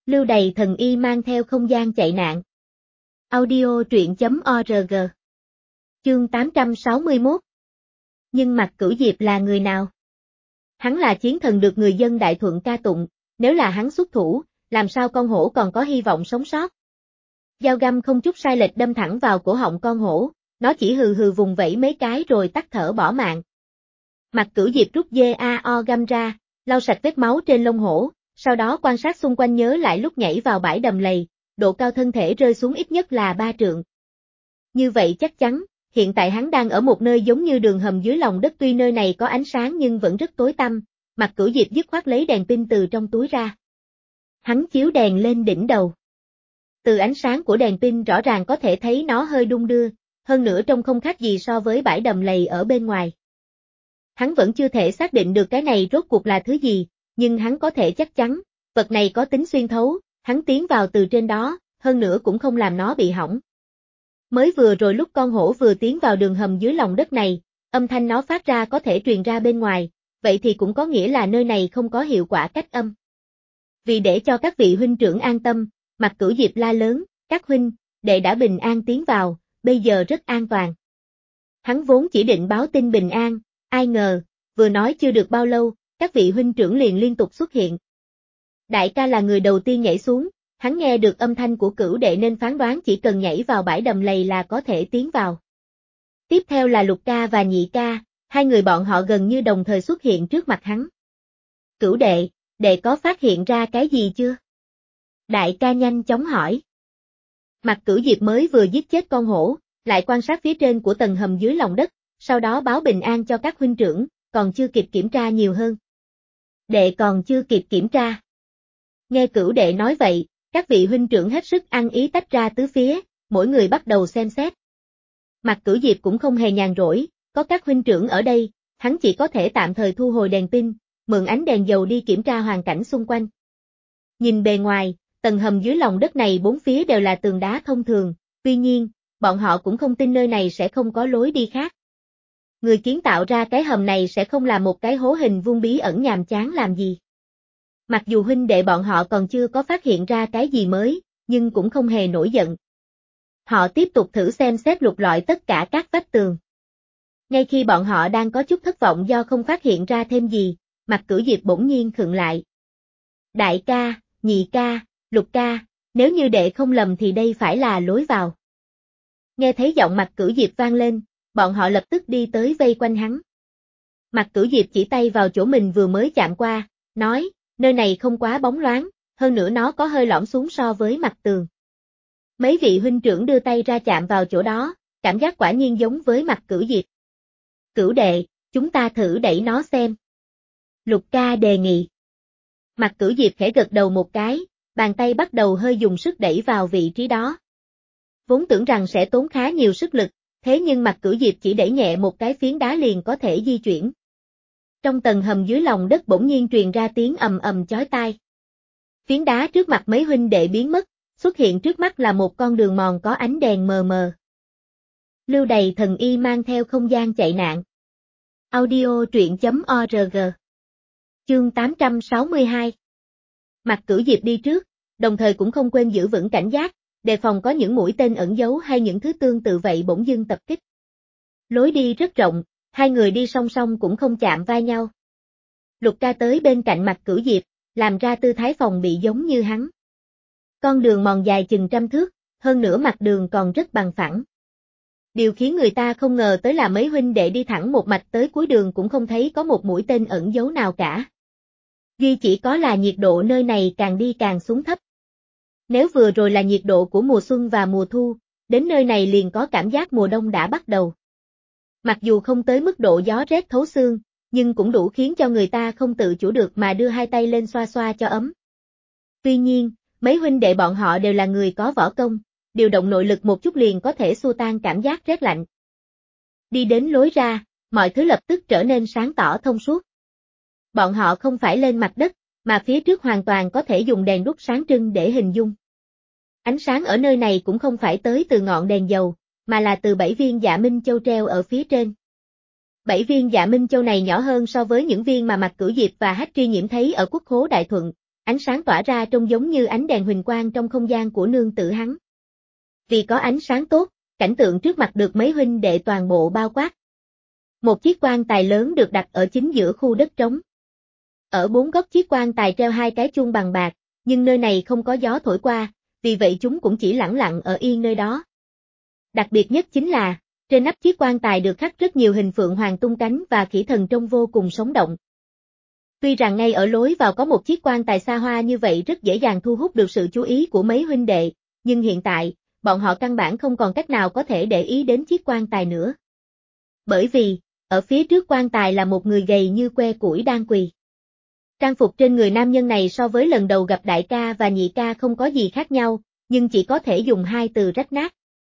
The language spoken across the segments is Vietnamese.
Lưu Đày thần y mang theo không gian chạy nạn. Audio truyện.org. Chương 861. Nhưng Mạc Cửu Diệp là người nào? Hắn là chiến thần được người dân Đại Thuận ca tụng, nếu là hắn xuất thủ, làm sao con hổ còn có hy vọng sống sót? Dao găm không chút sai lệch đâm thẳng vào cổ họng con hổ, nó chỉ hừ hừ vùng vẫy mấy cái rồi tắt thở bỏ mạng. Mạc Cửu Diệp rút dao găm ra, lau sạch vết máu trên lông hổ, sau đó quan sát xung quanh nhớ lại lúc nhảy vào bãi đầm lầy, độ cao thân thể rơi xuống ít nhất là 3 trượng. Như vậy chắc chắn, hiện tại hắn đang ở một nơi giống như đường hầm dưới lòng đất, tuy nơi này có ánh sáng nhưng vẫn rất tối tăm. Mạc Cửu Diệp dứt khoát lấy đèn pin từ trong túi ra. Hắn chiếu đèn lên đỉnh đầu. Từ ánh sáng của đèn pin rõ ràng có thể thấy nó hơi đung đưa, hơn nữa trông không khác gì so với bãi đầm lầy ở bên ngoài. Hắn vẫn chưa thể xác định được cái này rốt cuộc là thứ gì, nhưng hắn có thể chắc chắn, vật này có tính xuyên thấu, hắn tiến vào từ trên đó, hơn nữa cũng không làm nó bị hỏng. Mới vừa rồi lúc con hổ vừa tiến vào đường hầm dưới lòng đất này, âm thanh nó phát ra có thể truyền ra bên ngoài, vậy thì cũng có nghĩa là nơi này không có hiệu quả cách âm. Vì để cho các vị huynh trưởng an tâm, Mạc Cửu Diệp la lớn, các huynh, đệ đã bình an tiến vào, bây giờ rất an toàn. Hắn vốn chỉ định báo tin bình an, ai ngờ, vừa nói chưa được bao lâu, các vị huynh trưởng liền liên tục xuất hiện. Đại ca là người đầu tiên nhảy xuống, hắn nghe được âm thanh của Cửu đệ nên phán đoán chỉ cần nhảy vào bãi đầm lầy là có thể tiến vào. Tiếp theo là Lục ca và Nhị ca, hai người bọn họ gần như đồng thời xuất hiện trước mặt hắn. Cửu đệ, đệ có phát hiện ra cái gì chưa? Đại ca nhanh chóng hỏi. Mạc Cửu Diệp mới vừa giết chết con hổ, lại quan sát phía trên của tầng hầm dưới lòng đất, sau đó báo bình an cho các huynh trưởng, còn chưa kịp kiểm tra nhiều hơn. Đệ còn chưa kịp kiểm tra. Nghe Cửu đệ nói vậy, các vị huynh trưởng hết sức ăn ý tách ra tứ phía, mỗi người bắt đầu xem xét. Mạc Cửu Diệp cũng không hề nhàn rỗi, có các huynh trưởng ở đây, hắn chỉ có thể tạm thời thu hồi đèn pin, mượn ánh đèn dầu đi kiểm tra hoàn cảnh xung quanh. Nhìn bề ngoài, tầng hầm dưới lòng đất này bốn phía đều là tường đá thông thường, tuy nhiên, bọn họ cũng không tin nơi này sẽ không có lối đi khác. Người kiến tạo ra cái hầm này sẽ không là một cái hố hình vuông bí ẩn nhàm chán làm gì. Mặc dù huynh đệ bọn họ còn chưa có phát hiện ra cái gì mới, nhưng cũng không hề nổi giận. Họ tiếp tục thử xem xét lục lọi tất cả các vách tường. Ngay khi bọn họ đang có chút thất vọng do không phát hiện ra thêm gì, Mạc Cửu Diệp bỗng nhiên khựng lại. Đại ca, Nhị ca, Lục ca, nếu như đệ không lầm thì đây phải là lối vào. Nghe thấy giọng Mạc Cửu Diệp vang lên, bọn họ lập tức đi tới vây quanh hắn. Mạc Cửu Diệp chỉ tay vào chỗ mình vừa mới chạm qua, nói, nơi này không quá bóng loáng, hơn nữa nó có hơi lõm xuống so với mặt tường. Mấy vị huynh trưởng đưa tay ra chạm vào chỗ đó, cảm giác quả nhiên giống với Mạc Cửu Diệp. Cửu đệ, chúng ta thử đẩy nó xem. Lục ca đề nghị. Mạc Cửu Diệp khẽ gật đầu một cái, bàn tay bắt đầu hơi dùng sức đẩy vào vị trí đó. Vốn tưởng rằng sẽ tốn khá nhiều sức lực, thế nhưng Mạc Cửu Diệp chỉ đẩy nhẹ một cái phiến đá liền có thể di chuyển. Trong tầng hầm dưới lòng đất bỗng nhiên truyền ra tiếng ầm ầm chói tai. Phiến đá trước mặt mấy huynh đệ biến mất, xuất hiện trước mắt là một con đường mòn có ánh đèn mờ mờ. Lưu Đày thần y mang theo không gian chạy nạn. Audio truyện.org. Chương 862. Mạc Cửu Diệp đi trước, đồng thời cũng không quên giữ vững cảnh giác, đề phòng có những mũi tên ẩn giấu hay những thứ tương tự vậy bỗng dưng tập kích. Lối đi rất rộng, hai người đi song song cũng không chạm vai nhau. Lục ca tới bên cạnh Mạc Cửu Diệp, làm ra tư thái phòng bị giống như hắn. Con đường mòn dài chừng 100 thước, hơn nữa mặt đường còn rất bằng phẳng. Điều khiến người ta không ngờ tới là mấy huynh đệ đi thẳng một mạch tới cuối đường cũng không thấy có một mũi tên ẩn giấu nào cả. Duy chỉ có là nhiệt độ nơi này càng đi càng xuống thấp. Nếu vừa rồi là nhiệt độ của mùa xuân và mùa thu, đến nơi này liền có cảm giác mùa đông đã bắt đầu. Mặc dù không tới mức độ gió rét thấu xương, nhưng cũng đủ khiến cho người ta không tự chủ được mà đưa hai tay lên xoa xoa cho ấm. Tuy nhiên, mấy huynh đệ bọn họ đều là người có võ công, điều động nội lực một chút liền có thể xua tan cảm giác rét lạnh. Đi đến lối ra, mọi thứ lập tức trở nên sáng tỏ thông suốt. Bọn họ không phải lên mặt đất, mà phía trước hoàn toàn có thể dùng đèn đuốc sáng trưng để hình dung. Ánh sáng ở nơi này cũng không phải tới từ ngọn đèn dầu, mà là từ 7 viên Dạ Minh Châu treo ở phía trên. 7 viên Dạ Minh Châu này nhỏ hơn so với những viên mà Mạc Cửu Diệp và Hách Tri Nhiễm thấy ở quốc khố Đại Thuận, ánh sáng tỏa ra trông giống như ánh đèn huỳnh quang trong không gian của nương tử hắn. Vì có ánh sáng tốt, cảnh tượng trước mặt được mấy huynh đệ toàn bộ bao quát. Một chiếc quan tài lớn được đặt ở chính giữa khu đất trống. Ở bốn góc chiếc quan tài treo hai cái chuông bằng bạc, nhưng nơi này không có gió thổi qua, vì vậy chúng cũng chỉ lẳng lặng ở yên nơi đó. Đặc biệt nhất chính là, trên nắp chiếc quan tài được khắc rất nhiều hình phượng hoàng tung cánh và khỉ thần trông vô cùng sống động. Tuy rằng ngay ở lối vào có một chiếc quan tài xa hoa như vậy rất dễ dàng thu hút được sự chú ý của mấy huynh đệ, nhưng hiện tại, bọn họ căn bản không còn cách nào có thể để ý đến chiếc quan tài nữa. Bởi vì, ở phía trước quan tài là một người gầy như que củi đang quỳ. Trang phục trên người nam nhân này so với lần đầu gặp đại ca và nhị ca không có gì khác nhau, nhưng chỉ có thể dùng hai từ rách nát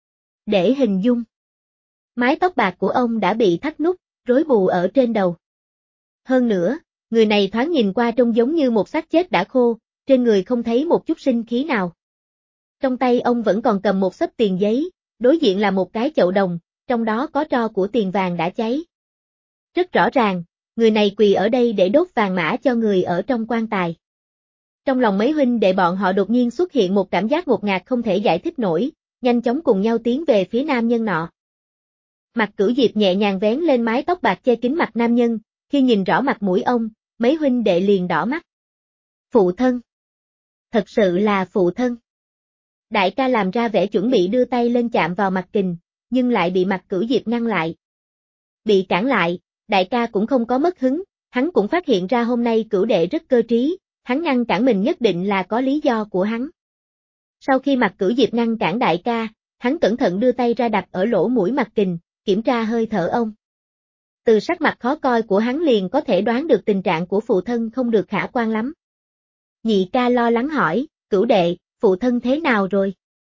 để hình dung. Mái tóc bạc của ông đã bị thắt nút, rối bù ở trên đầu. Hơn nữa, người này thoáng nhìn qua trông giống như một xác chết đã khô, trên người không thấy một chút sinh khí nào. Trong tay ông vẫn còn cầm một xấp tiền giấy, đối diện là một cái chậu đồng, trong đó có tro của tiền vàng đã cháy. Rất rõ ràng, người này quỳ ở đây để đốt vàng mã cho người ở trong quan tài. Trong lòng mấy huynh đệ bọn họ đột nhiên xuất hiện một cảm giác ngột ngạt không thể giải thích nổi, nhanh chóng cùng nhau tiến về phía nam nhân nọ. Mạc Cửu Diệp nhẹ nhàng vén lên mái tóc bạc che kín mặt nam nhân, khi nhìn rõ mặt mũi ông, mấy huynh đệ liền đỏ mắt. Phụ thân. Thật sự là phụ thân. Đại ca làm ra vẻ chuẩn bị đưa tay lên chạm vào mặt Kình, nhưng lại bị Mạc Cửu Diệp ngăn lại. Bị cản lại, đại ca cũng không có mất hứng, hắn cũng phát hiện ra hôm nay Cửu đệ rất cơ trí, hắn ngăn cản mình nhất định là có lý do của hắn. Sau khi Mạc Cửu Diệp ngăn cản đại ca, hắn cẩn thận đưa tay ra đặt ở lỗ mũi Mạc Kình, kiểm tra hơi thở ông. Từ sắc mặt khó coi của hắn liền có thể đoán được tình trạng của phụ thân không được khả quan lắm. Nhị ca lo lắng hỏi, Cửu đệ, phụ thân thế nào rồi?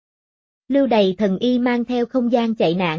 Lưu Đầy Thần Y mang theo không gian chạy nạn.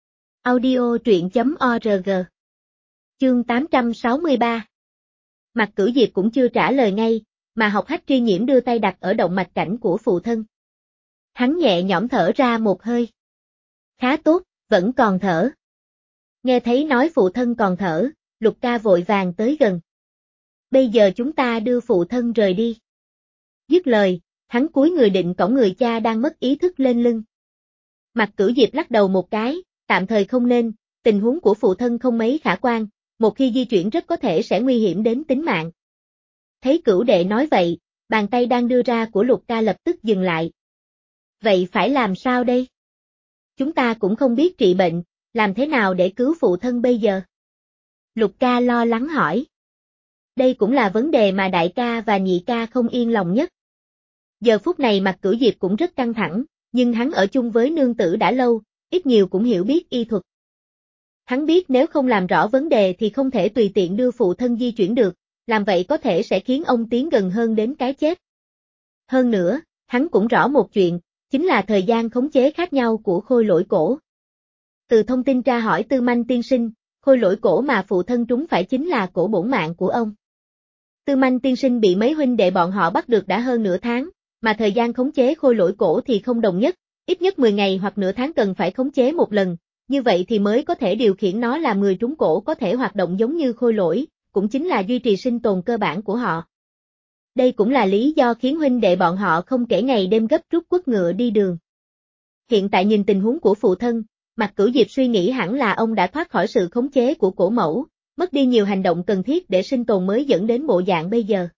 Audio truyện.org. Chương 863. Mạc Cửu Diệp cũng chưa trả lời ngay, mà Học Hách Tri Nhiễm đưa tay đặt ở động mạch cảnh của phụ thân. Hắn nhẹ nhõm thở ra một hơi. Khá tốt, vẫn còn thở. Nghe thấy nói phụ thân còn thở, Lục ca vội vàng tới gần. Bây giờ chúng ta đưa phụ thân rời đi. Dứt lời, hắn cúi người định cõng người cha đang mất ý thức lên lưng. Mạc Cửu Diệp lắc đầu một cái, tạm thời không nên, tình huống của phụ thân không mấy khả quan, một khi di chuyển rất có thể sẽ nguy hiểm đến tính mạng. Thấy Cửu đệ nói vậy, bàn tay đang đưa ra của Lục ca lập tức dừng lại. Vậy phải làm sao đây? Chúng ta cũng không biết trị bệnh, làm thế nào để cứu phụ thân bây giờ? Lục ca lo lắng hỏi. Đây cũng là vấn đề mà đại ca và nhị ca không yên lòng nhất. Giờ phút này Mạc Cửu Diệp cũng rất căng thẳng, nhưng hắn ở chung với nương tử đã lâu, ít nhiều cũng hiểu biết y thuật. Hắn biết nếu không làm rõ vấn đề thì không thể tùy tiện đưa phụ thân di chuyển được, làm vậy có thể sẽ khiến ông tiến gần hơn đến cái chết. Hơn nữa, hắn cũng rõ một chuyện, chính là thời gian khống chế khác nhau của khôi lỗi cổ. Từ thông tin tra hỏi Tư Manh tiên sinh, khôi lỗi cổ mà phụ thân trúng phải chính là cổ bổn mạng của ông. Tư Manh tiên sinh bị mấy huynh đệ bọn họ bắt được đã hơn nửa tháng, mà thời gian khống chế khôi lỗi cổ thì không đồng nhất, ít nhất 10 ngày hoặc nửa tháng cần phải khống chế một lần, như vậy thì mới có thể điều khiển nó làm người trúng cổ có thể hoạt động giống như khôi lỗi, cũng chính là duy trì sinh tồn cơ bản của họ. Đây cũng là lý do khiến huynh đệ bọn họ không kể ngày đêm gấp rút quất ngựa đi đường. Hiện tại nhìn tình huống của phụ thân, Mạc Cửu Diệp suy nghĩ hẳn là ông đã thoát khỏi sự khống chế của cổ mẫu, mất đi nhiều hành động cần thiết để sinh tồn mới dẫn đến bộ dạng bây giờ.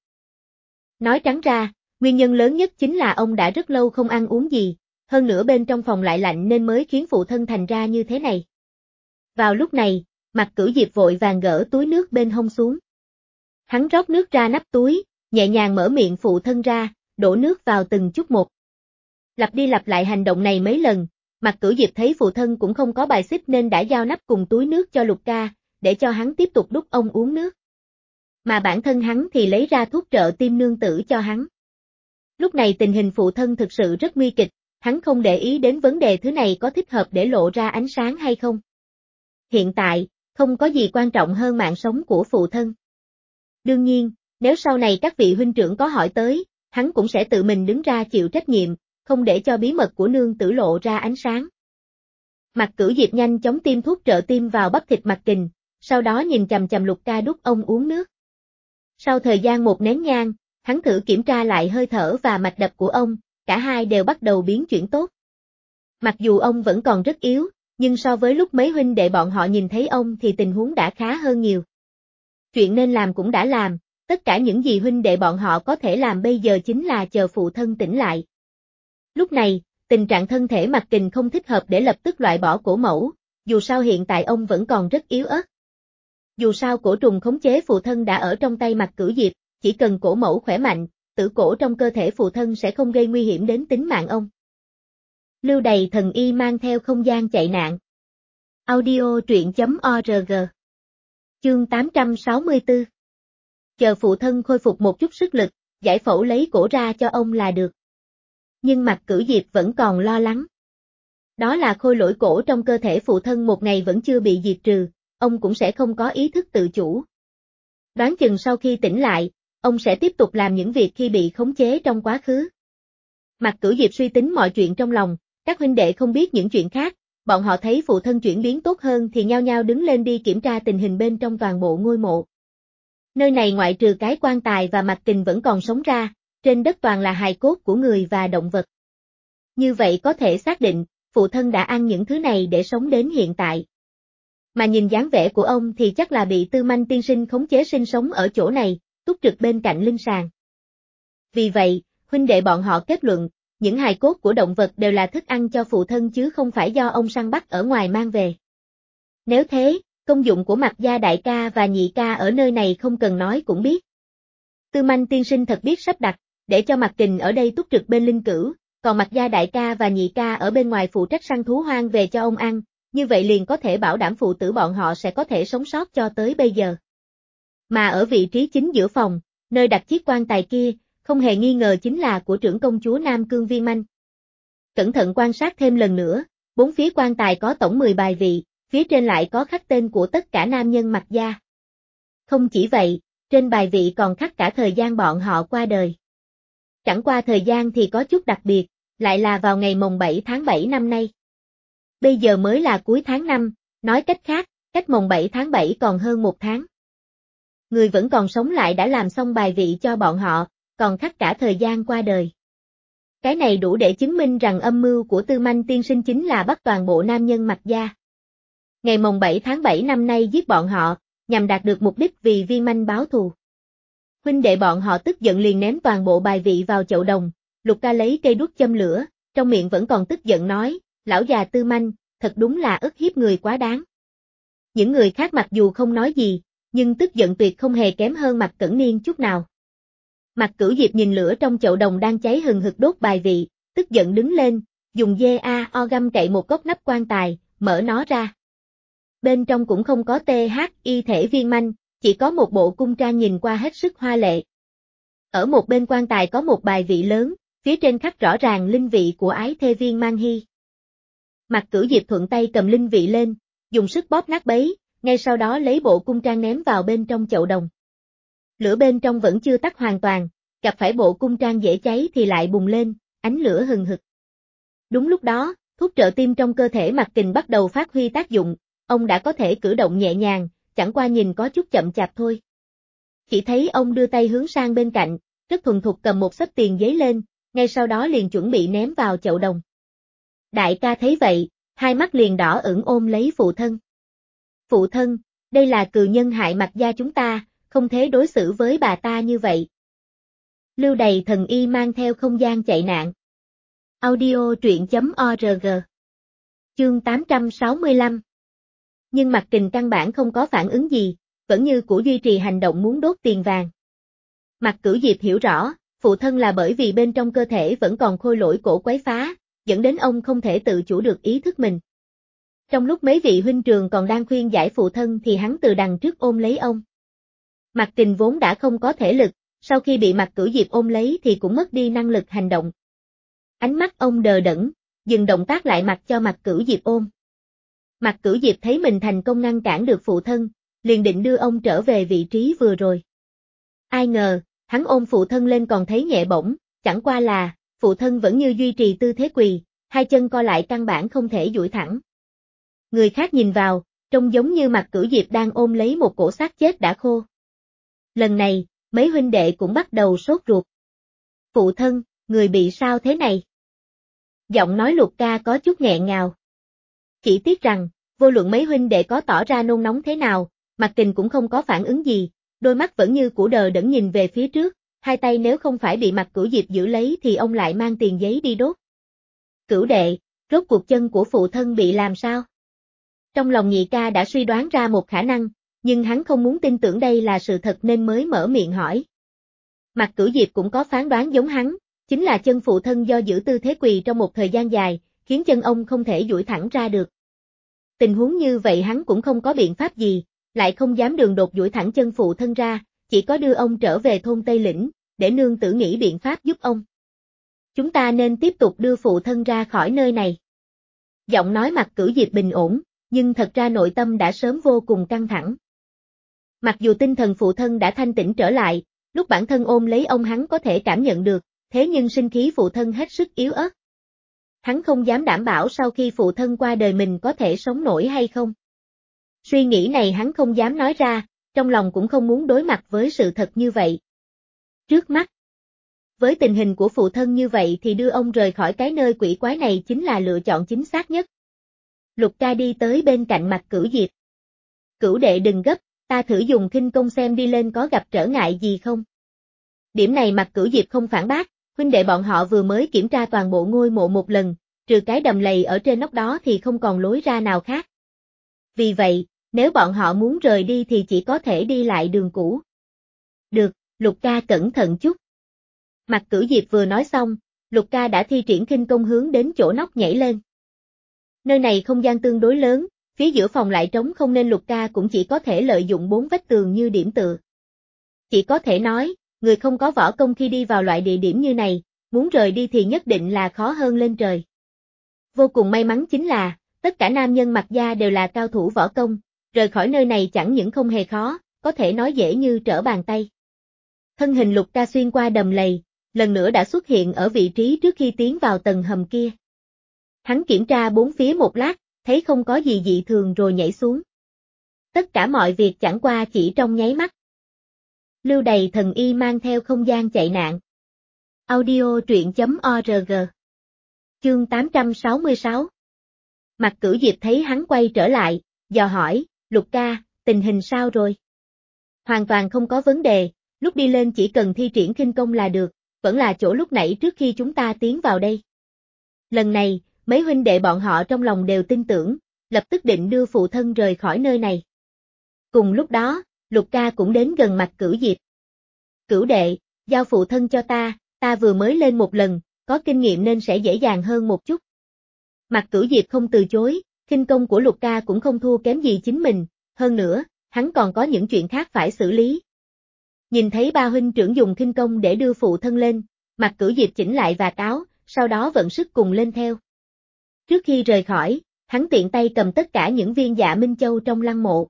Nói trắng ra, nguyên nhân lớn nhất chính là ông đã rất lâu không ăn uống gì, hơn nữa bên trong phòng lại lạnh nên mới khiến phụ thân thành ra như thế này. Vào lúc này, Mạc Cửu Diệp vội vàng gỡ túi nước bên hông xuống. Hắn rót nước ra nắp túi, nhẹ nhàng mở miệng phụ thân ra, đổ nước vào từng chút một. Lặp đi lặp lại hành động này mấy lần, Mạc Cửu Diệp thấy phụ thân cũng không có bài xích nên đã giao nắp cùng túi nước cho Lục ca, để cho hắn tiếp tục đút ông uống nước. Mà bản thân hắn thì lấy ra thuốc trợ tim nương tử cho hắn. Lúc này tình hình phụ thân thực sự rất nguy kịch, hắn không để ý đến vấn đề thứ này có thích hợp để lộ ra ánh sáng hay không. Hiện tại, không có gì quan trọng hơn mạng sống của phụ thân. Đương nhiên, nếu sau này các vị huynh trưởng có hỏi tới, hắn cũng sẽ tự mình đứng ra chịu trách nhiệm, không để cho bí mật của nương tử lộ ra ánh sáng. Mạc Cửu Diệp nhanh chóng tiêm thuốc trợ tim vào bắp thịt Mạc Kình, sau đó nhìn chằm chằm Lục ca đút ông uống nước. Sau thời gian một nén nhang, Hắn thử kiểm tra lại hơi thở và mạch đập của ông, cả hai đều bắt đầu biến chuyển tốt. Mặc dù ông vẫn còn rất yếu, nhưng so với lúc mấy huynh đệ bọn họ nhìn thấy ông thì tình huống đã khá hơn nhiều. Chuyện nên làm cũng đã làm, tất cả những gì huynh đệ bọn họ có thể làm bây giờ chính là chờ phụ thân tỉnh lại. Lúc này, tình trạng thân thể Mạc Kình không thích hợp để lập tức loại bỏ cổ mẫu, dù sao hiện tại ông vẫn còn rất yếu ớt. Dù sao cổ trùng khống chế phụ thân đã ở trong tay Mạc Cửu Diệp, chỉ cần cổ mẫu khỏe mạnh, tử cổ trong cơ thể phụ thân sẽ không gây nguy hiểm đến tính mạng ông. Lưu Đày thần y mang theo không gian chạy nạn. Audio truyện.org. Chương 864. Chờ phụ thân khôi phục một chút sức lực, giải phẫu lấy cổ ra cho ông là được. Nhưng Mạc Cửu Diệp vẫn còn lo lắng. Đó là khôi lỗi cổ trong cơ thể phụ thân một ngày vẫn chưa bị diệt trừ, ông cũng sẽ không có ý thức tự chủ. Đoán chừng sau khi tỉnh lại, ông sẽ tiếp tục làm những việc khi bị khống chế trong quá khứ. Mạc Cửu Diệp suy tính mọi chuyện trong lòng, các huynh đệ không biết những chuyện khác, bọn họ thấy phụ thân chuyển biến tốt hơn thì nhao nhao đứng lên đi kiểm tra tình hình bên trong toàn bộ ngôi mộ. Nơi này ngoại trừ cái quan tài và Mạc Kình vẫn còn sống ra, trên đất toàn là hài cốt của người và động vật. Như vậy có thể xác định, phụ thân đã ăn những thứ này để sống đến hiện tại. Mà nhìn dáng vẻ của ông thì chắc là bị Tư Manh tiên sinh khống chế sinh sống ở chỗ này, túc trực bên cạnh linh sàng. Vì vậy, huynh đệ bọn họ kết luận, những hài cốt của động vật đều là thức ăn cho phụ thân chứ không phải do ông săn bắt ở ngoài mang về. Nếu thế, công dụng của Mạc gia đại ca và nhị ca ở nơi này không cần nói cũng biết. Tư Manh tiên sinh thật biết sắp đặt, để cho Mạc Kình ở đây túc trực bên linh cữu, còn Mạc gia đại ca và nhị ca ở bên ngoài phụ trách săn thú hoang về cho ông ăn, như vậy liền có thể bảo đảm phụ tử bọn họ sẽ có thể sống sót cho tới bây giờ. Mà ở vị trí chính giữa phòng, nơi đặt chiếc quan tài kia, không hề nghi ngờ chính là của trưởng công chúa Nam Cương Viên Manh. Cẩn thận quan sát thêm lần nữa, bốn phía quan tài có tổng 10 bài vị, phía trên lại có khắc tên của tất cả nam nhân Mạc gia. Không chỉ vậy, trên bài vị còn khắc cả thời gian bọn họ qua đời. Chẳng qua thời gian thì có chút đặc biệt, lại là vào ngày mồng 7 tháng 7 năm nay. Bây giờ mới là cuối tháng 5, nói cách khác, cách mồng 7 tháng 7 còn hơn một tháng. Người vẫn còn sống lại đã làm xong bài vị cho bọn họ, còn khắc cả thời gian qua đời. Cái này đủ để chứng minh rằng âm mưu của Tư Manh tiên sinh chính là bắt toàn bộ nam nhân Mạc gia. Ngày mồng 7 tháng 7 năm nay giết bọn họ, nhằm đạt được mục đích vì Viên Manh báo thù. Huynh đệ bọn họ tức giận liền ném toàn bộ bài vị vào chậu đồng, Lục ca lấy cây đuốc châm lửa, trong miệng vẫn còn tức giận nói, lão già Tư Manh, thật đúng là ức hiếp người quá đáng. Những người khác mặc dù không nói gì, nhưng tức giận tuyệt không hề kém hơn Mạc Cẩn Niên chút nào. Mạc Cửu Diệp nhìn lửa trong chậu đồng đang cháy hừng hực đốt bài vị, tức giận đứng lên, dùng dao găm cậy một góc nắp quan tài, mở nó ra. Bên trong cũng không có y thể Viên Manh, chỉ có một bộ cung trang nhìn qua hết sức hoa lệ. Ở một bên quan tài có một bài vị lớn, phía trên khắc rõ ràng linh vị của ái thê Viên Mang Hy. Mạc Cửu Diệp thuận tay cầm linh vị lên, dùng sức bóp nát bấy, ngay sau đó lấy bộ cung trang ném vào bên trong chậu đồng. Lửa bên trong vẫn chưa tắt hoàn toàn, gặp phải bộ cung trang dễ cháy thì lại bùng lên, ánh lửa hừng hực. Đúng lúc đó, thuốc trợ tim trong cơ thể Mạc Kình bắt đầu phát huy tác dụng, ông đã có thể cử động nhẹ nhàng, chẳng qua nhìn có chút chậm chạp thôi. Chỉ thấy ông đưa tay hướng sang bên cạnh, rất thuần thục cầm một xấp tiền giấy lên, ngay sau đó liền chuẩn bị ném vào chậu đồng. Đại ca thấy vậy, hai mắt liền đỏ ửng ôm lấy phụ thân. Phụ thân, đây là cừu nhân hại Mạc gia chúng ta, không thể đối xử với bà ta như vậy. Lưu Đày thần y mang theo không gian chạy nạn. Audio truyện.org. Chương 865. Nhưng Mạc Kình căn bản không có phản ứng gì, vẫn như cũ duy trì hành động muốn đốt tiền vàng. Mạc Cửu Diệp hiểu rõ, phụ thân là bởi vì bên trong cơ thể vẫn còn khôi lỗi cổ quấy phá, dẫn đến ông không thể tự chủ được ý thức mình. Trong lúc mấy vị huynh trường còn đang khuyên giải phụ thân thì hắn từ đằng trước ôm lấy ông. Mạc Kình vốn đã không có thể lực, sau khi bị Mạc Cửu Diệp ôm lấy thì cũng mất đi năng lực hành động. Ánh mắt ông đờ đẫn, dừng động tác lại mặc cho Mạc Cửu Diệp ôm. Mạc Cửu Diệp thấy mình thành công ngăn cản được phụ thân, liền định đưa ông trở về vị trí vừa rồi. Ai ngờ, hắn ôm phụ thân lên còn thấy nhẹ bổng, chẳng qua là, phụ thân vẫn như duy trì tư thế quỳ, hai chân co lại căn bản không thể duỗi thẳng. Người khác nhìn vào, trông giống như Mạc Cửu Diệp đang ôm lấy một cổ xác chết đã khô. Lần này, mấy huynh đệ cũng bắt đầu sốt ruột. Phụ thân, người bị sao thế này? Giọng nói Lục ca có chút nghẹn ngào. Chỉ tiếc rằng, vô luận mấy huynh đệ có tỏ ra nôn nóng thế nào, Mạc Kình cũng không có phản ứng gì, đôi mắt vẫn như cũ đờ đẫn nhìn về phía trước, hai tay nếu không phải bị Mạc Cửu Diệp giữ lấy thì ông lại mang tiền giấy đi đốt. Cửu đệ, rốt cuộc chân của phụ thân bị làm sao? Trong lòng nhị ca đã suy đoán ra một khả năng, nhưng hắn không muốn tin tưởng đây là sự thật nên mới mở miệng hỏi. Mạc Cửu Diệp cũng có phán đoán giống hắn, chính là chân phụ thân do giữ tư thế quỳ trong một thời gian dài, khiến chân ông không thể duỗi thẳng ra được. Tình huống như vậy hắn cũng không có biện pháp gì, lại không dám đường đột duỗi thẳng chân phụ thân ra, chỉ có đưa ông trở về thôn Tây Lĩnh, để nương tử nghĩ biện pháp giúp ông. Chúng ta nên tiếp tục đưa phụ thân ra khỏi nơi này. Giọng nói Mạc Cửu Diệp bình ổn, nhưng thật ra nội tâm đã sớm vô cùng căng thẳng. Mặc dù tinh thần phụ thân đã thanh tĩnh trở lại, lúc bản thân ôm lấy ông hắn có thể cảm nhận được, thế nhưng sinh khí phụ thân hết sức yếu ớt. Hắn không dám đảm bảo sau khi phụ thân qua đời mình có thể sống nổi hay không. Suy nghĩ này hắn không dám nói ra, trong lòng cũng không muốn đối mặt với sự thật như vậy. Trước mắt, với tình hình của phụ thân như vậy thì đưa ông rời khỏi cái nơi quỷ quái này chính là lựa chọn chính xác nhất. Lục ca đi tới bên cạnh Mạc Cửu Diệp. Cửu đệ đừng gấp, ta thử dùng khinh công xem đi lên có gặp trở ngại gì không. Điểm này Mạc Cửu Diệp không phản bác, huynh đệ bọn họ vừa mới kiểm tra toàn bộ ngôi mộ một lần, trừ cái đầm lầy ở trên nóc đó thì không còn lối ra nào khác. Vì vậy, nếu bọn họ muốn rời đi thì chỉ có thể đi lại đường cũ. Được, Lục ca cẩn thận chút. Mạc Cửu Diệp vừa nói xong, Lục ca đã thi triển khinh công hướng đến chỗ nóc nhảy lên. Nơi này không gian tương đối lớn, phía giữa phòng lại trống không nên Lục ca cũng chỉ có thể lợi dụng 4 vách tường như điểm tựa. Chỉ có thể nói, người không có võ công khi đi vào loại địa điểm như này, muốn rời đi thì nhất định là khó hơn lên trời. Vô cùng may mắn chính là, tất cả nam nhân Mạc gia đều là cao thủ võ công, rời khỏi nơi này chẳng những không hề khó, có thể nói dễ như trở bàn tay. Thân hình Lục ca xuyên qua đầm lầy, lần nữa đã xuất hiện ở vị trí trước khi tiến vào tầng hầm kia. Hắn kiểm tra bốn phía một lát, thấy không có gì dị thường rồi nhảy xuống. Tất cả mọi việc chẳng qua chỉ trong nháy mắt. Lưu Đầy Thần Y mang theo không gian chạy nạn. Audio truyện.org. Chương 866. Mạc Cửu Diệp thấy hắn quay trở lại, dò hỏi, Lục ca, tình hình sao rồi? Hoàn toàn không có vấn đề, lúc đi lên chỉ cần thi triển khinh công là được, vẫn là chỗ lúc nãy trước khi chúng ta tiến vào đây. Lần này, mấy huynh đệ bọn họ trong lòng đều tin tưởng, lập tức định đưa phụ thân rời khỏi nơi này. Cùng lúc đó, Lục ca cũng đến gần Mạc Cửu Diệp. Cửu đệ, giao phụ thân cho ta vừa mới lên một lần, có kinh nghiệm nên sẽ dễ dàng hơn một chút. Mạc Cửu Diệp không từ chối, khinh công của Lục ca cũng không thua kém gì chính mình, hơn nữa, hắn còn có những chuyện khác phải xử lý. Nhìn thấy ba huynh trưởng dùng khinh công để đưa phụ thân lên, Mạc Cửu Diệp chỉnh lại vạt áo, sau đó vận sức cùng lên theo. Trước khi rời khỏi, hắn tiện tay cầm tất cả những viên Dạ Minh Châu trong lăng mộ.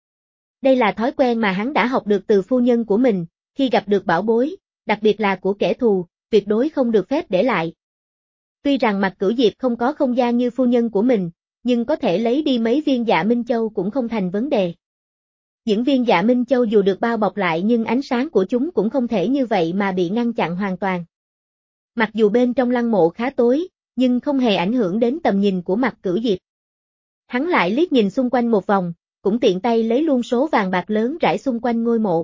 Đây là thói quen mà hắn đã học được từ phu nhân của mình, khi gặp được bảo bối, đặc biệt là của kẻ thù, tuyệt đối không được phép để lại. Tuy rằng Mạc Cửu Diệp không có không gian như phu nhân của mình, nhưng có thể lấy đi mấy viên Dạ Minh Châu cũng không thành vấn đề. Những viên Dạ Minh Châu dù được bao bọc lại nhưng ánh sáng của chúng cũng không thể như vậy mà bị ngăn chặn hoàn toàn. Mặc dù bên trong lăng mộ khá tối, nhưng không hề ảnh hưởng đến tầm nhìn của Mạc Cửu Diệp. Hắn lại liếc nhìn xung quanh một vòng, cũng tiện tay lấy luôn số vàng bạc lớn rải xung quanh ngôi mộ.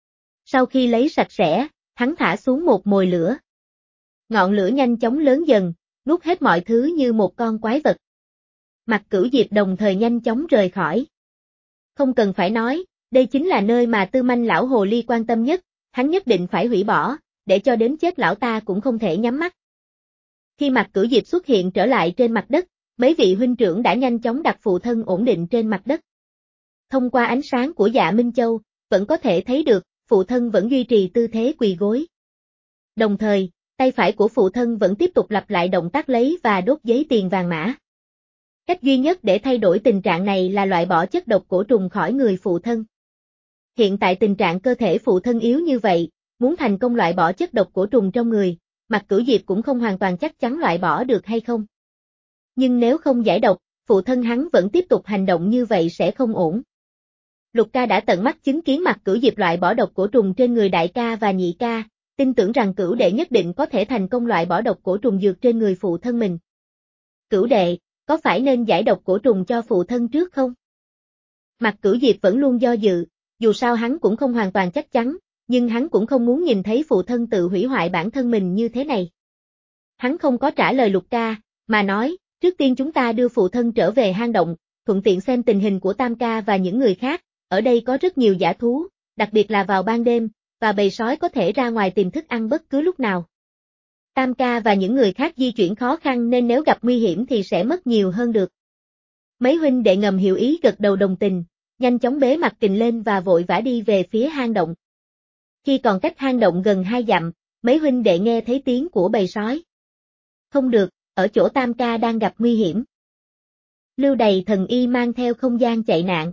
Sau khi lấy sạch sẽ, hắn thả xuống một mồi lửa. Ngọn lửa nhanh chóng lớn dần, nuốt hết mọi thứ như một con quái vật. Mạc Cửu Diệp đồng thời nhanh chóng rời khỏi. Không cần phải nói, đây chính là nơi mà Tư Manh lão hồ ly quan tâm nhất, hắn nhất định phải hủy bỏ, để cho đến chết lão ta cũng không thể nhắm mắt. Khi Mạc Cửu Diệp xuất hiện trở lại trên mặt đất, mấy vị huynh trưởng đã nhanh chóng đặt phụ thân ổn định trên mặt đất. Thông qua ánh sáng của Dạ Minh Châu, vẫn có thể thấy được, phụ thân vẫn duy trì tư thế quỳ gối. Đồng thời, tay phải của phụ thân vẫn tiếp tục lặp lại động tác lấy và đốt giấy tiền vàng mã. Cách duy nhất để thay đổi tình trạng này là loại bỏ chất độc cổ trùng khỏi người phụ thân. Hiện tại tình trạng cơ thể phụ thân yếu như vậy, muốn thành công loại bỏ chất độc cổ trùng trong người, Mạc Cửu Diệp cũng không hoàn toàn chắc chắn loại bỏ được hay không. Nhưng nếu không giải độc, phụ thân hắn vẫn tiếp tục hành động như vậy sẽ không ổn. Lục ca đã tận mắt chứng kiến Mạc Cửu Diệp loại bỏ độc cổ trùng trên người đại ca và nhị ca, tin tưởng rằng Cửu đệ nhất định có thể thành công loại bỏ độc cổ trùng dược trên người phụ thân mình. Cửu đệ, có phải nên giải độc cổ trùng cho phụ thân trước không? Mạc Cửu Diệp vẫn luôn do dự, dù sao hắn cũng không hoàn toàn chắc chắn, nhưng hắn cũng không muốn nhìn thấy phụ thân tự hủy hoại bản thân mình như thế này. Hắn không có trả lời Lục ca, mà nói, trước tiên chúng ta đưa phụ thân trở về hang động, thuận tiện xem tình hình của Tam ca và những người khác, ở đây có rất nhiều dã thú, đặc biệt là vào ban đêm, và bầy sói có thể ra ngoài tìm thức ăn bất cứ lúc nào. Tam ca và những người khác di chuyển khó khăn nên nếu gặp nguy hiểm thì sẽ mất nhiều hơn được. Mấy huynh đệ ngầm hiểu ý gật đầu đồng tình, nhanh chóng bế Mạc Kình lên và vội vã đi về phía hang động. Khi còn cách hang động gần 2 dặm, mấy huynh đệ nghe thấy tiếng của bầy sói. Không được, ở chỗ Tam ca đang gặp nguy hiểm. Lưu Đầy Thần Y mang theo không gian chạy nạn.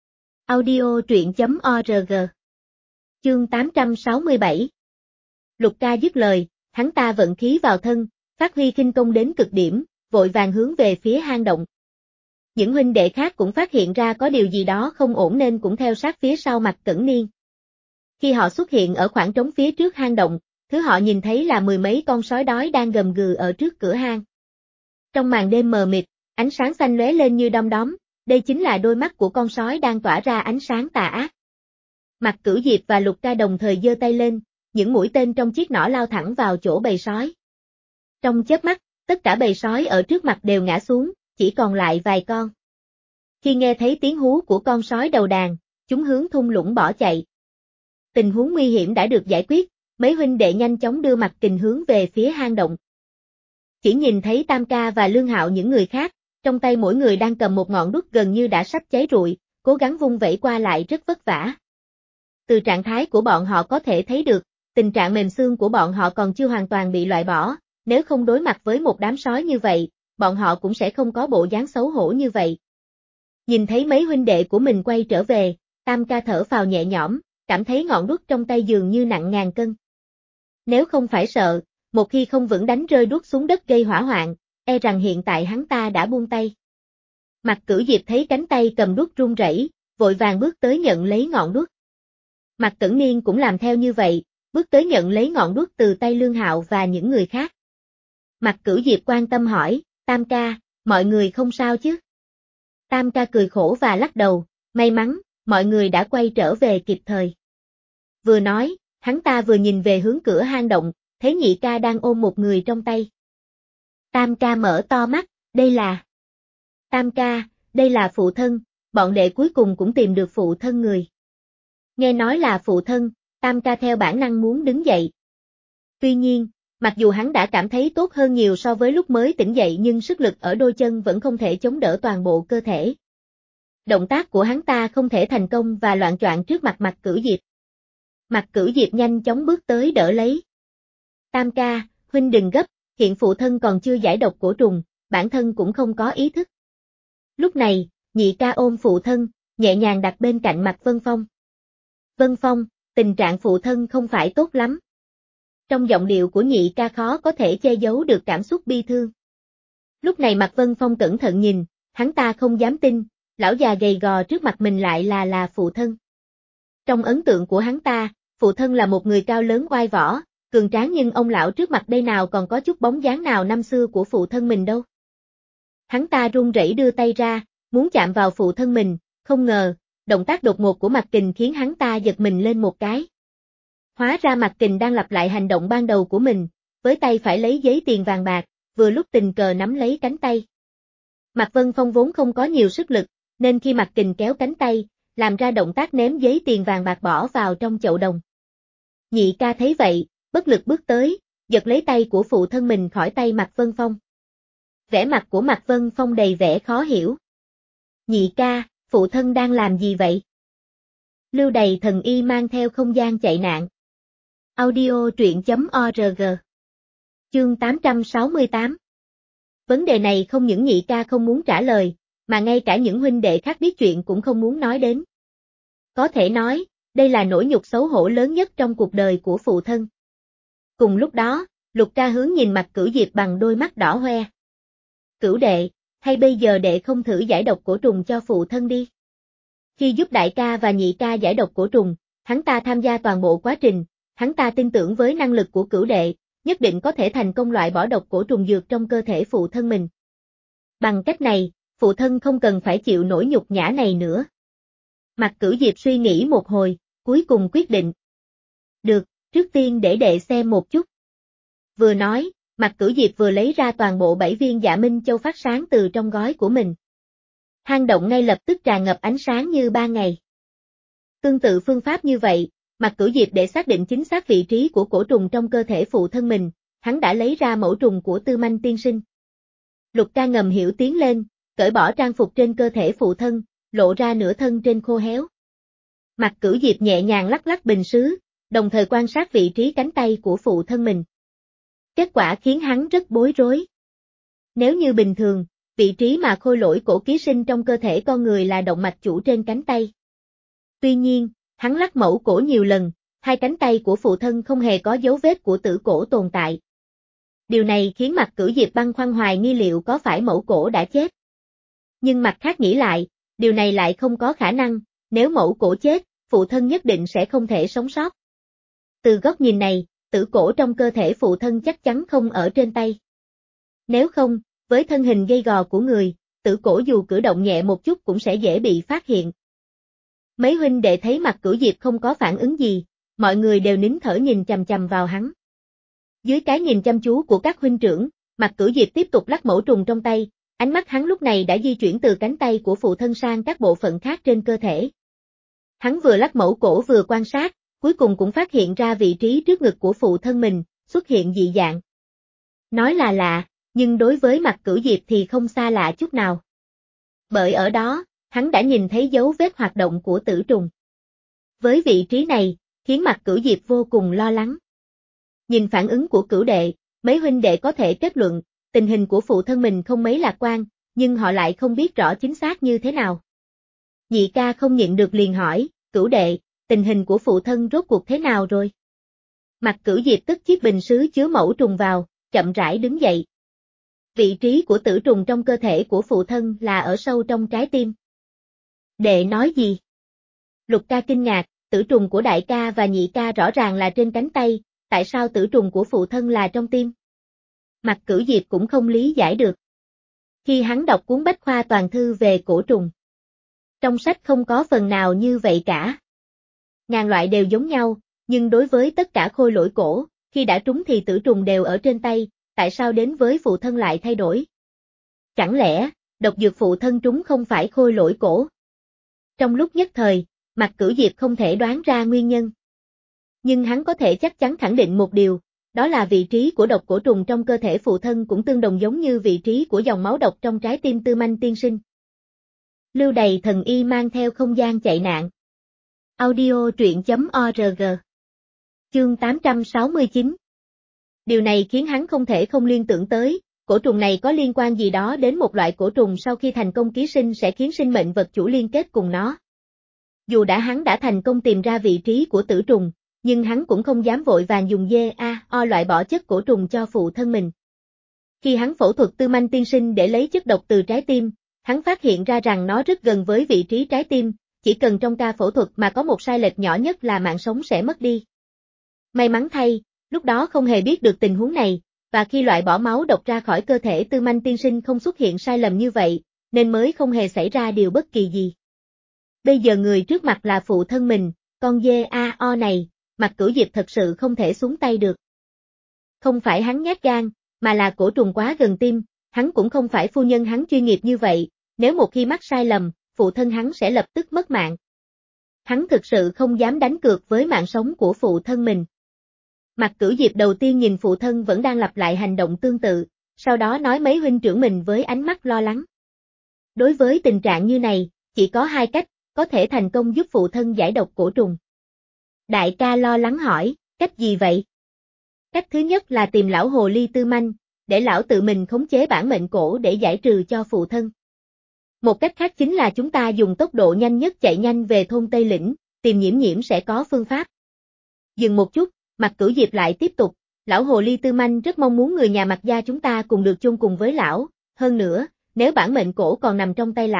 Audio truyện.org. Chương 867. Lục ca dứt lời, hắn ta vận khí vào thân, phát huy khinh công đến cực điểm, vội vàng hướng về phía hang động. Những huynh đệ khác cũng phát hiện ra có điều gì đó không ổn nên cũng theo sát phía sau Mạc Cẩn Niên. Khi họ xuất hiện ở khoảng trống phía trước hang động, thứ họ nhìn thấy là 10 mấy con sói đói đang gầm gừ ở trước cửa hang. Trong màn đêm mờ mịt, ánh sáng xanh lóe lên như đom đóm, đây chính là đôi mắt của con sói đang tỏa ra ánh sáng tà ác. Mạc Cửu Diệp và Lục ca đồng thời giơ tay lên, những mũi tên trong chiếc nỏ lao thẳng vào chỗ bầy sói. Trong chớp mắt, tất cả bầy sói ở trước mặt đều ngã xuống, chỉ còn lại vài con. Khi nghe thấy tiếng hú của con sói đầu đàn, chúng hướng thung lũng bỏ chạy. Tình huống nguy hiểm đã được giải quyết, mấy huynh đệ nhanh chóng đưa Mạc Kình hướng về phía hang động. Chỉ nhìn thấy Tam ca và Lương Hạo những người khác, trong tay mỗi người đang cầm một ngọn đuốc gần như đã sắp cháy rụi, cố gắng vung vẩy qua lại rất vất vả. Từ trạng thái của bọn họ có thể thấy được, tình trạng mềm xương của bọn họ còn chưa hoàn toàn bị loại bỏ, nếu không đối mặt với một đám sói như vậy, bọn họ cũng sẽ không có bộ dáng xấu hổ như vậy. Nhìn thấy mấy huynh đệ của mình quay trở về, Tam ca thở phào nhẹ nhõm, cảm thấy ngọn đuốc trong tay dường như nặng ngàn cân. Nếu không phải sợ, một khi không vững đánh rơi đuốc xuống đất gây hỏa hoạn, e rằng hiện tại hắn ta đã buông tay. Mạc Cửu Diệp thấy cánh tay cầm đuốc run rẩy, vội vàng bước tới nhận lấy ngọn đuốc. Mạc Cẩn Niên cũng làm theo như vậy, bước tới nhận lấy ngọn đuốc từ tay Lương Hạo và những người khác. Mạc Cửu Diệp quan tâm hỏi, Tam ca, mọi người không sao chứ? Tam ca cười khổ và lắc đầu, may mắn, mọi người đã quay trở về kịp thời. Vừa nói, hắn ta vừa nhìn về hướng cửa hang động, thấy nhị ca đang ôm một người trong tay. Tam ca mở to mắt, đây là... Tam ca, đây là phụ thân, bọn đệ cuối cùng cũng tìm được phụ thân người. Nghe nói là phụ thân, Tam ca theo bản năng muốn đứng dậy. Tuy nhiên, mặc dù hắn đã cảm thấy tốt hơn nhiều so với lúc mới tỉnh dậy nhưng sức lực ở đôi chân vẫn không thể chống đỡ toàn bộ cơ thể. Động tác của hắn ta không thể thành công và loạng choạng trước mặt Mạc Cửu Diệp. Mạc Cửu Diệp nhanh chóng bước tới đỡ lấy. Tam ca, huynh đừng gấp, hiện phụ thân còn chưa giải độc cổ trùng, bản thân cũng không có ý thức. Lúc này, nhị ca ôm phụ thân, nhẹ nhàng đặt bên cạnh Mạc Vân Phong. Vân Phong, tình trạng phụ thân không phải tốt lắm. Trong giọng điệu của nhị ca khó có thể che giấu được cảm xúc bi thương. Lúc này Mạc Vân Phong cẩn thận nhìn, hắn ta không dám tin, lão già gầy gò trước mặt mình lại là phụ thân. Trong ấn tượng của hắn ta, phụ thân là một người cao lớn oai võ, cường tráng nhưng ông lão trước mặt đây nào còn có chút bóng dáng nào năm xưa của phụ thân mình đâu. Hắn ta run rẩy đưa tay ra, muốn chạm vào phụ thân mình, không ngờ, động tác đột ngột của Mạc Kình khiến hắn ta giật mình lên một cái. Hóa ra Mạc Kình đang lặp lại hành động ban đầu của mình, với tay phải lấy giấy tiền vàng bạc, vừa lúc tình cờ nắm lấy cánh tay. Mạc Vân Phong vốn không có nhiều sức lực, nên khi Mạc Kình kéo cánh tay, làm ra động tác ném giấy tiền vàng bạc bỏ vào trong chậu đồng. Nhị ca thấy vậy, bất lực bước tới, giật lấy tay của phụ thân mình khỏi tay Mạc Vân Phong. Vẻ mặt của Mạc Vân Phong đầy vẻ khó hiểu. Nhị ca, phụ thân đang làm gì vậy? Lưu Đầy Thần Y mang theo không gian chạy nạn. Audio truyện.org. Chương 868. Vấn đề này không những nhị ca không muốn trả lời, mà ngay cả những huynh đệ khác biết chuyện cũng không muốn nói đến. Có thể nói, đây là nỗi nhục xấu hổ lớn nhất trong cuộc đời của phụ thân. Cùng lúc đó, Lục ca hướng nhìn Mạc Cửu Diệp bằng đôi mắt đỏ hoe. Cửu đệ, hay bây giờ đệ không thử giải độc cổ trùng cho phụ thân đi? Khi giúp đại ca và nhị ca giải độc cổ trùng, hắn ta tham gia toàn bộ quá trình, hắn ta tin tưởng với năng lực của cửu đệ, nhất định có thể thành công loại bỏ độc cổ trùng dược trong cơ thể phụ thân mình. Bằng cách này, phụ thân không cần phải chịu nỗi nhục nhã này nữa. Mạc Cửu Diệp suy nghĩ một hồi, cuối cùng quyết định. Được, trước tiên để đệ xem một chút. Vừa nói, Mạc Cửu Diệp vừa lấy ra toàn bộ 7 viên Dạ Minh Châu phát sáng từ trong gói của mình. Hang động ngay lập tức tràn ngập ánh sáng như ban ngày. Tương tự phương pháp như vậy, Mạc Cửu Diệp để xác định chính xác vị trí của cổ trùng trong cơ thể phụ thân mình, hắn đã lấy ra mẫu trùng của Tư Manh tiên sinh. Lục Ca ngầm hiểu tiến lên, cởi bỏ trang phục trên cơ thể phụ thân, lộ ra nửa thân trên khô héo. Mạc Cửu Diệp nhẹ nhàng lắc lắc bình sứ, đồng thời quan sát vị trí cánh tay của phụ thân mình. Kết quả khiến hắn rất bối rối. Nếu như bình thường, vị trí mà khôi lỗi cổ ký sinh trong cơ thể con người là động mạch chủ trên cánh tay. Tuy nhiên, hắn lắc mẫu cổ nhiều lần, hai cánh tay của phụ thân không hề có dấu vết của tử cổ tồn tại. Điều này khiến Mạc Cửu Diệp băn khoăn hoài nghi liệu có phải mẫu cổ đã chết. Nhưng mặt khác nghĩ lại, điều này lại không có khả năng, nếu mẫu cổ chết, phụ thân nhất định sẽ không thể sống sót. Từ góc nhìn này, tử cổ trong cơ thể phụ thân chắc chắn không ở trên tay. Nếu không, với thân hình gầy gò của người, tử cổ dù cử động nhẹ một chút cũng sẽ dễ bị phát hiện. Mấy huynh đệ thấy Mạc Cửu Diệp không có phản ứng gì, mọi người đều nín thở nhìn chằm chằm vào hắn. Dưới cái nhìn chăm chú của các huynh trưởng, Mạc Cửu Diệp tiếp tục lắc mẫu trùng trong tay, ánh mắt hắn lúc này đã di chuyển từ cánh tay của phụ thân sang các bộ phận khác trên cơ thể. Hắn vừa lắc mẫu cổ vừa quan sát, cuối cùng cũng phát hiện ra vị trí trước ngực của phụ thân mình, xuất hiện dị dạng. Nói là lạ, nhưng đối với Mạc Cửu Diệp thì không xa lạ chút nào. Bởi ở đó, hắn đã nhìn thấy dấu vết hoạt động của tử trùng. Với vị trí này, khiến Mạc Cửu Diệp vô cùng lo lắng. Nhìn phản ứng của cửu đệ, mấy huynh đệ có thể kết luận, tình hình của phụ thân mình không mấy lạc quan, nhưng họ lại không biết rõ chính xác như thế nào. Nhị ca không nhịn được liền hỏi, cửu đệ, tình hình của phụ thân rốt cuộc thế nào rồi? Mạc Cửu Diệp cất chiếc bình sứ chứa mẫu trùng vào, chậm rãi đứng dậy. Vị trí của tử trùng trong cơ thể của phụ thân là ở sâu trong trái tim. Đệ nói gì? Lục Ca kinh ngạc, tử trùng của đại ca và nhị ca rõ ràng là trên cánh tay, tại sao tử trùng của phụ thân là trong tim? Mạc Cửu Diệp cũng không lý giải được. Khi hắn đọc cuốn bách khoa toàn thư về cổ trùng, trong sách không có phần nào như vậy cả. Ngàn loại đều giống nhau, nhưng đối với tất cả khôi lỗi cổ, khi đã trúng thì tử trùng đều ở trên tay, tại sao đến với phụ thân lại thay đổi? Chẳng lẽ, độc dược phụ thân trúng không phải khôi lỗi cổ? Trong lúc nhất thời, Mạc Cửu Diệp không thể đoán ra nguyên nhân. Nhưng hắn có thể chắc chắn khẳng định một điều, đó là vị trí của độc cổ trùng trong cơ thể phụ thân cũng tương đồng giống như vị trí của dòng máu độc trong trái tim Tư Manh tiên sinh. Lưu Đày thần y mang theo không gian chạy nạn. Audio truyện.org. Chương 869. Điều này khiến hắn không thể không liên tưởng tới, cổ trùng này có liên quan gì đó đến một loại cổ trùng sau khi thành công ký sinh sẽ khiến sinh mệnh vật chủ liên kết cùng nó. Dù hắn đã thành công tìm ra vị trí của tử trùng, nhưng hắn cũng không dám vội vàng dùng GAO loại bỏ chất cổ trùng cho phụ thân mình. Khi hắn phẫu thuật Tư Manh tiên sinh để lấy chất độc từ trái tim, hắn phát hiện ra rằng nó rất gần với vị trí trái tim, chỉ cần trong ca phẫu thuật mà có một sai lệch nhỏ nhất là mạng sống sẽ mất đi. May mắn thay, lúc đó không hề biết được tình huống này, và khi loại bỏ máu độc ra khỏi cơ thể Tư Manh tiên sinh không xuất hiện sai lầm như vậy, nên mới không hề xảy ra điều bất kỳ gì. Bây giờ người trước mặt là phụ thân mình, con GAO này, Mạc Cửu Diệp thật sự không thể xuống tay được. Không phải hắn nhát gan, mà là cổ trùng quá gần tim, hắn cũng không phải phu nhân hắn chuyên nghiệp như vậy, nếu một khi mắc sai lầm, phụ thân hắn sẽ lập tức mất mạng. Hắn thực sự không dám đánh cược với mạng sống của phụ thân mình. Mạc Cửu Diệp đầu tiên nhìn phụ thân vẫn đang lặp lại hành động tương tự, sau đó nói mấy huynh trưởng mình với ánh mắt lo lắng. Đối với tình trạng như này, chỉ có hai cách, có thể thành công giúp phụ thân giải độc cổ trùng. Đại ca lo lắng hỏi, cách gì vậy? Cách thứ nhất là tìm lão hồ ly Tư Manh, để lão tự mình khống chế bản mệnh cổ để giải trừ cho phụ thân. Một cách khác chính là chúng ta dùng tốc độ nhanh nhất chạy nhanh về thôn Tây Lĩnh, tìm Nhiễm Nhiễm sẽ có phương pháp. Dừng một chút, Mạc Cửu Diệp lại tiếp tục, lão hồ ly Tư Manh rất mong muốn người nhà Mạc gia chúng ta cùng được chung cùng với lão, hơn nữa, nếu bản mệnh cổ còn nằm trong tay lão,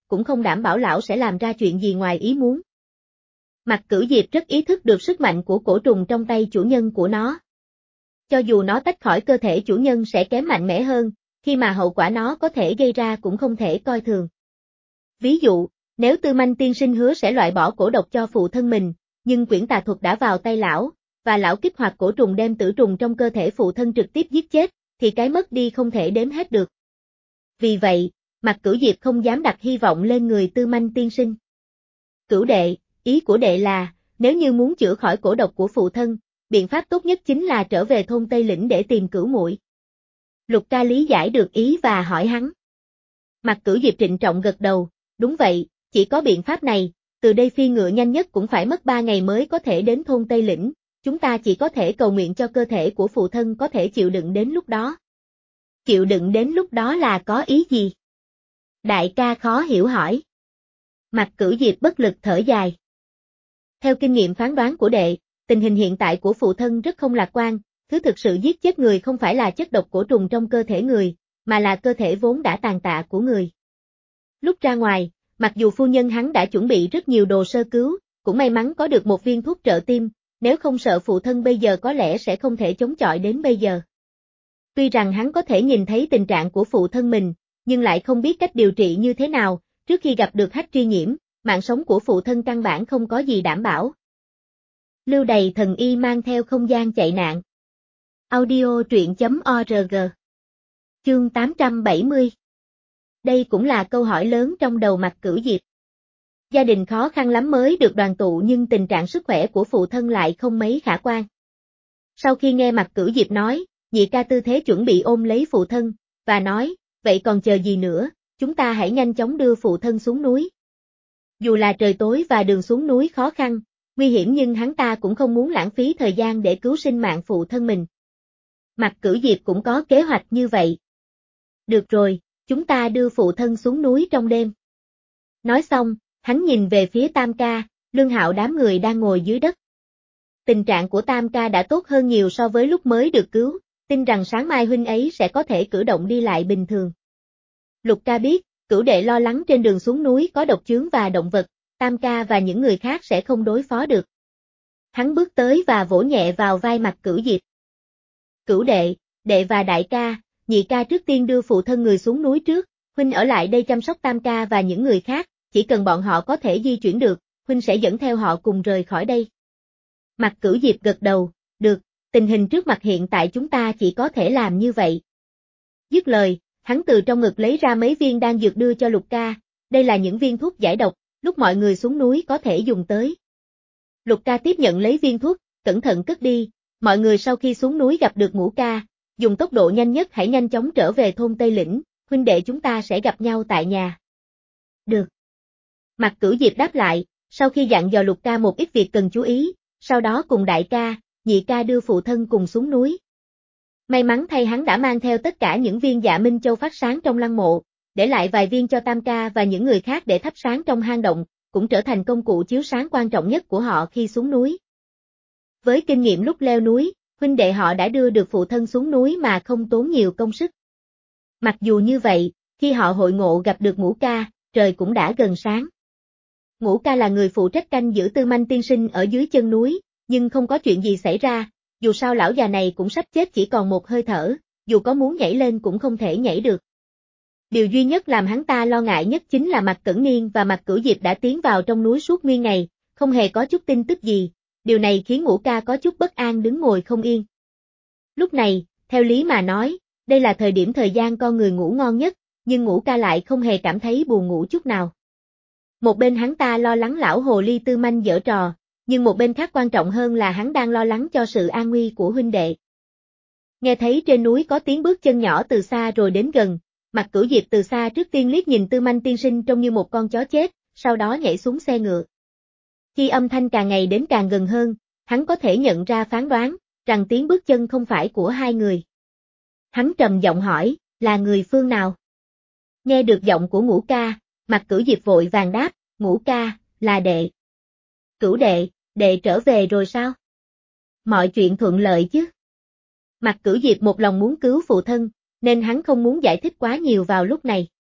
cũng không đảm bảo lão sẽ làm ra chuyện gì ngoài ý muốn. Mặc Cửu Diệp rất ý thức được sức mạnh của cổ trùng trong tay chủ nhân của nó. Cho dù nó tách khỏi cơ thể chủ nhân sẽ kém mạnh mẽ hơn, khi mà hậu quả nó có thể gây ra cũng không thể coi thường. Ví dụ, nếu Tư Manh tiên sinh hứa sẽ loại bỏ cổ độc cho phụ thân mình, nhưng quyển tà thuật đã vào tay lão, và lão kích hoạt cổ trùng đem tử trùng trong cơ thể phụ thân trực tiếp giết chết, thì cái mất đi không thể đếm hết được. Vì vậy, Mặc Cửu Diệp không dám đặt hy vọng lên người Tư Manh tiên sinh. Cửu đệ, ý của đệ là, nếu như muốn chữa khỏi cổ độc của phụ thân, biện pháp tốt nhất chính là trở về thôn Tây Lĩnh để tìm Cửu muội. Lục Ca lý giải được ý và hỏi hắn. Mặc Cửu Diệp trịnh trọng gật đầu, đúng vậy, chỉ có biện pháp này, từ đây phi ngựa nhanh nhất cũng phải mất 3 ngày mới có thể đến thôn Tây Lĩnh, chúng ta chỉ có thể cầu nguyện cho cơ thể của phụ thân có thể chịu đựng đến lúc đó. Chịu đựng đến lúc đó là có ý gì? Đại ca khó hiểu hỏi. Mặc Cửu Diệp bất lực thở dài. Theo kinh nghiệm phán đoán của đệ, tình hình hiện tại của phụ thân rất không lạc quan, thứ thực sự giết chết người không phải là chất độc cổ trùng trong cơ thể người, mà là cơ thể vốn đã tàn tạ của người. Lúc ra ngoài, mặc dù phu nhân hắn đã chuẩn bị rất nhiều đồ sơ cứu, cũng may mắn có được một viên thuốc trợ tim, nếu không sợ phụ thân bây giờ có lẽ sẽ không thể chống chọi đến bây giờ. Tuy rằng hắn có thể nhìn thấy tình trạng của phụ thân mình, nhưng lại không biết cách điều trị như thế nào, trước khi gặp được hách tri nhiễm, mạng sống của phụ thân căn bản không có gì đảm bảo. Lưu Đầy thần y mang theo không gian chạy nạn. Audio truyện.org. Chương 870. Đây cũng là câu hỏi lớn trong đầu Mặc Cửu Diệp. Gia đình khó khăn lắm mới được đoàn tụ nhưng tình trạng sức khỏe của phụ thân lại không mấy khả quan. Sau khi nghe Mặc Cửu Diệp nói, nhị ca tư thế chuẩn bị ôm lấy phụ thân, và nói, vậy còn chờ gì nữa, chúng ta hãy nhanh chóng đưa phụ thân xuống núi. Dù là trời tối và đường xuống núi khó khăn, nguy hiểm nhưng hắn ta cũng không muốn lãng phí thời gian để cứu sinh mạng phụ thân mình. Mặc Cửu Diệp cũng có kế hoạch như vậy. Được rồi, chúng ta đưa phụ thân xuống núi trong đêm. Nói xong, hắn nhìn về phía Tam ca, Lương Hạo đám người đang ngồi dưới đất. Tình trạng của Tam ca đã tốt hơn nhiều so với lúc mới được cứu, tin rằng sáng mai huynh ấy sẽ có thể cử động đi lại bình thường. Lục ca biết, Cửu đệ lo lắng trên đường xuống núi có độc chướng và động vật, Tam ca và những người khác sẽ không đối phó được. Hắn bước tới và vỗ nhẹ vào vai Mặc Cửu Diệp. Cửu đệ, đệ và đại ca, nhị ca trước tiên đưa phụ thân người xuống núi trước, huynh ở lại đây chăm sóc Tam ca và những người khác, chỉ cần bọn họ có thể di chuyển được, huynh sẽ dẫn theo họ cùng rời khỏi đây. Mặc Cửu Diệp gật đầu, được, tình hình trước mặt hiện tại chúng ta chỉ có thể làm như vậy. Dứt lời, hắn từ trong ngực lấy ra mấy viên đan dược đưa cho Lục ca, đây là những viên thuốc giải độc, lúc mọi người xuống núi có thể dùng tới. Lục ca tiếp nhận lấy viên thuốc, cẩn thận cất đi, mọi người sau khi xuống núi gặp được Ngũ ca, dùng tốc độ nhanh nhất hãy nhanh chóng trở về thôn Tây Lĩnh, huynh đệ chúng ta sẽ gặp nhau tại nhà. Được. Mặc Cửu Diệp đáp lại, sau khi dặn dò Lục ca một ít việc cần chú ý, sau đó cùng đại ca, nhị ca đưa phụ thân cùng xuống núi. May mắn thay hắn đã mang theo tất cả những viên Dạ Minh Châu phát sáng trong lăng mộ, để lại vài viên cho Tam ca và những người khác để thắp sáng trong hang động, cũng trở thành công cụ chiếu sáng quan trọng nhất của họ khi xuống núi. Với kinh nghiệm lúc leo núi, huynh đệ họ đã đưa được phụ thân xuống núi mà không tốn nhiều công sức. Mặc dù như vậy, khi họ hội ngộ gặp được Ngũ ca, trời cũng đã gần sáng. Ngũ ca là người phụ trách canh giữ Tư Manh tiên sinh ở dưới chân núi, nhưng không có chuyện gì xảy ra, dù sao lão già này cũng sắp chết chỉ còn một hơi thở, dù có muốn nhảy lên cũng không thể nhảy được. Điều duy nhất làm hắn ta lo ngại nhất chính là Mạc Cẩn Niên và Mặc Cửu Diệp đã tiến vào trong núi suốt nguyên ngày, không hề có chút tin tức gì, điều này khiến Ngũ ca có chút bất an đứng ngồi không yên. Lúc này, theo lý mà nói, đây là thời gian con người ngủ ngon nhất, nhưng Ngũ ca lại không hề cảm thấy buồn ngủ chút nào. Một bên hắn ta lo lắng lão hồ ly Tư Manh giở trò, nhưng một bên khác quan trọng hơn là hắn đang lo lắng cho sự an nguy của huynh đệ. Nghe thấy trên núi có tiếng bước chân nhỏ từ xa rồi đến gần, Mặc Cửu Diệp từ xa trước tiên liếc nhìn Tư Manh tiên sinh trông như một con chó chết, sau đó nhảy xuống xe ngựa. Khi âm thanh càng ngày đến càng gần hơn, hắn có thể nhận ra phán đoán, rằng tiếng bước chân không phải của hai người. Hắn trầm giọng hỏi, là người phương nào? Nghe được giọng của Ngũ ca, Mặc Cửu Diệp vội vàng đáp, Ngũ ca, là đệ. Cửu đệ, đệ trở về rồi sao? Mọi chuyện thuận lợi chứ? Mặc Cửu Diệp một lòng muốn cứu phụ thân, nên hắn không muốn giải thích quá nhiều vào lúc này.